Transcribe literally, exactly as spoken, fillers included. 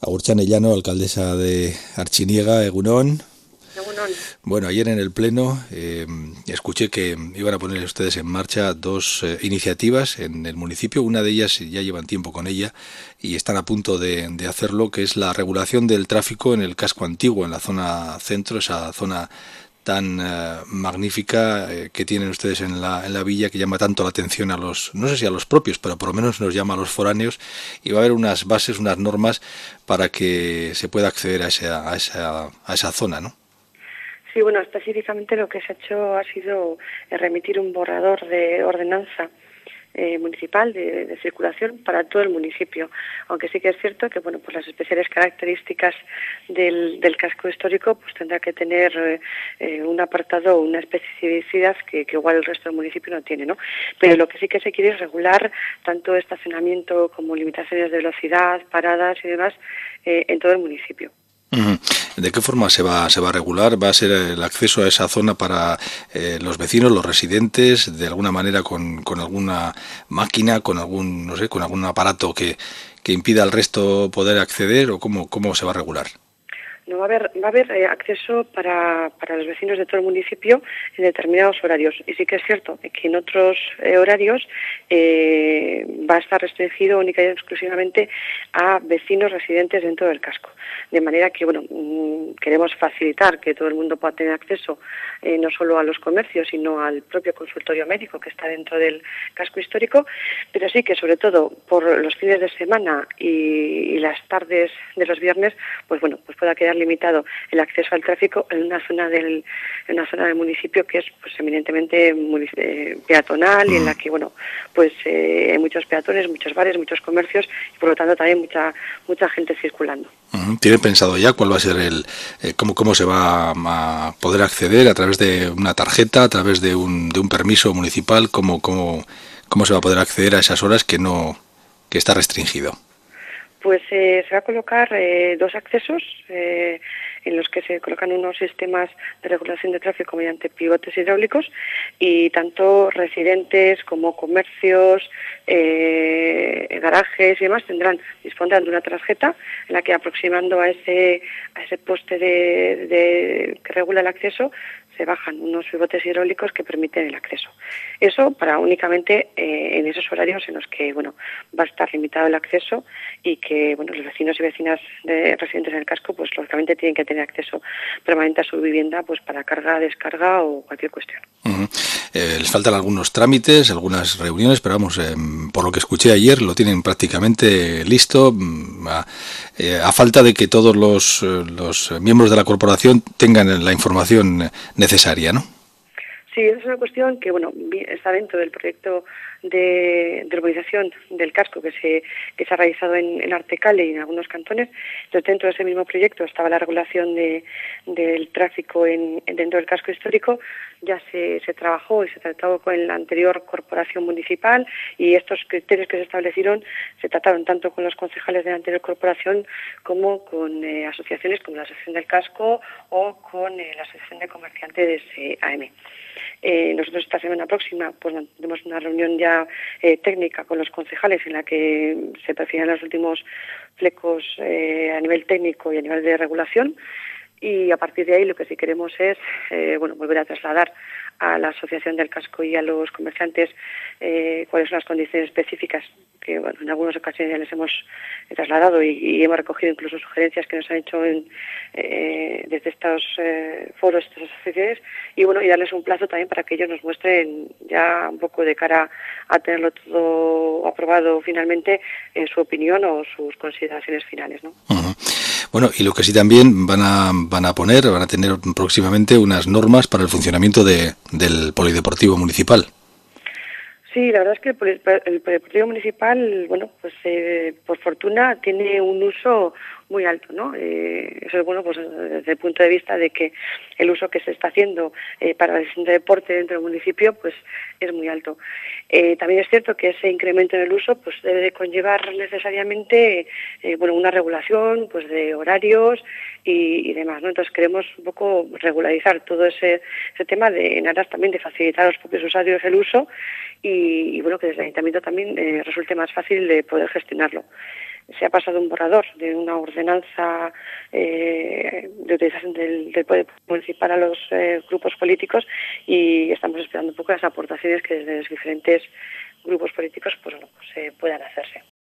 Agurtza Ellano, alcaldesa de Artziniega, Egunon. Egunon. Bueno, ayer en el Pleno eh, escuché que iban a poner ustedes en marcha dos eh, iniciativas en el municipio. Una de ellas ya llevan tiempo con ella y están a punto de, de hacerlo, que es la regulación del tráfico en el casco antiguo, en la zona centro, esa zona tan uh, magnífica eh, que tienen ustedes en la, en la villa, que llama tanto la atención a los, no sé si a los propios, pero por lo menos nos llama a los foráneos, y va a haber unas bases, unas normas para que se pueda acceder a esa, a esa, a esa zona, ¿no? Sí, bueno, específicamente lo que se ha hecho ha sido remitir un borrador de ordenanza eh, municipal de, de circulación para todo el municipio, aunque sí que es cierto que bueno, pues las especiales características del, del casco histórico pues tendrá que tener eh, un apartado, una especificidad que, que igual el resto del municipio no tiene, ¿no? Pero lo que sí que se quiere es regular tanto estacionamiento como limitaciones de velocidad, paradas y demás eh, en todo el municipio. ¿De qué forma se va se va a regular? ¿Va a ser el acceso a esa zona para eh, los vecinos, los residentes, de alguna manera con, con alguna máquina, con algún no sé, con algún aparato que, que impida al resto poder acceder, o cómo cómo se va a regular? No, va a haber, va a haber eh, acceso para, para los vecinos de todo el municipio en determinados horarios. Y sí que es cierto que en otros eh, horarios eh, va a estar restringido única y exclusivamente a vecinos residentes dentro del casco. De manera que, bueno, mmm, queremos facilitar que todo el mundo pueda tener acceso eh, no solo a los comercios, sino al propio consultorio médico que está dentro del casco histórico, pero sí que sobre todo por los fines de semana y, y las tardes de los viernes, pues bueno, pues pueda quedar limitado el acceso al tráfico en una zona del en una zona del municipio que es pues eminentemente eh, peatonal, y en la que bueno pues eh, hay muchos peatones, muchos bares, muchos comercios y por lo tanto también mucha mucha gente circulando. Uh-huh. ¿Tiene pensado ya cuál va a ser el eh, cómo cómo se va a poder acceder? ¿A través de una tarjeta, a través de un de un permiso municipal? ¿Cómo cómo cómo se va a poder acceder a esas horas que no que está restringido? Pues eh, se va a colocar eh, dos accesos eh, en los que se colocan unos sistemas de regulación de tráfico mediante pivotes hidráulicos, y tanto residentes como comercios, eh, garajes y demás tendrán dispondrán de una tarjeta en la que, aproximando a ese a ese poste de, de que regula el acceso, se bajan unos pivotes hidráulicos que permiten el acceso. Eso para únicamente eh, en esos horarios en los que bueno va a estar limitado el acceso, y que bueno los vecinos y vecinas de, residentes en el casco pues lógicamente tienen que tener acceso permanente a su vivienda pues para carga, descarga o cualquier cuestión. Uh-huh. Eh, les faltan algunos trámites, algunas reuniones, pero vamos, eh, por lo que escuché ayer lo tienen prácticamente listo, a, eh, a falta de que todos los, los miembros de la corporación tengan la información necesaria, ¿no? Sí, es una cuestión que bueno está dentro del proyecto de, de urbanización del casco que se que se ha realizado en, en Artecale y en algunos cantones. Entonces, dentro de ese mismo proyecto estaba la regulación de, del tráfico en, en dentro del casco histórico. Ya se, se trabajó y se trató con la anterior corporación municipal, y estos criterios que se establecieron se trataron tanto con los concejales de la anterior corporación como con eh, asociaciones como la Asociación del Casco o con eh, la Asociación de Comerciantes eh, A M. Eh, nosotros esta semana próxima pues tenemos una reunión ya eh, técnica con los concejales en la que se perfilan los últimos flecos eh, a nivel técnico y a nivel de regulación, y a partir de ahí lo que sí queremos es eh, bueno volver a trasladar a la Asociación del Casco y a los comerciantes eh, cuáles son las condiciones específicas que bueno, en algunas ocasiones ya les hemos trasladado, y, y hemos recogido incluso sugerencias que nos han hecho en, eh, desde estos eh, foros, estas asociaciones, y bueno y darles un plazo también para que ellos nos muestren ya un poco de cara a tenerlo todo aprobado finalmente en su opinión o sus consideraciones finales, ¿no? Uh-huh. Bueno, y lo que sí también van a van a poner, van a tener próximamente unas normas para el funcionamiento de, del polideportivo municipal. Sí, la verdad es que el polideportivo municipal, bueno, pues eh, por fortuna tiene un uso muy alto, ¿no? Eh, eso es bueno, pues desde el punto de vista de que el uso que se está haciendo eh, para el deporte dentro del municipio, pues es muy alto. Eh, también es cierto que ese incremento en el uso, pues debe de conllevar necesariamente, eh, bueno, una regulación, pues de horarios y, y demás, ¿no? Entonces queremos un poco regularizar todo ese, ese tema de, en aras también de facilitar a los propios usuarios el uso, y, y bueno, que desde el ayuntamiento también eh, resulte más fácil de poder gestionarlo. se ha pasado un borrador de una ordenanza eh, de utilización del, del poder municipal a los eh, grupos políticos, y estamos esperando un poco las aportaciones que desde los diferentes grupos políticos pues, bueno, pues, eh, puedan hacerse.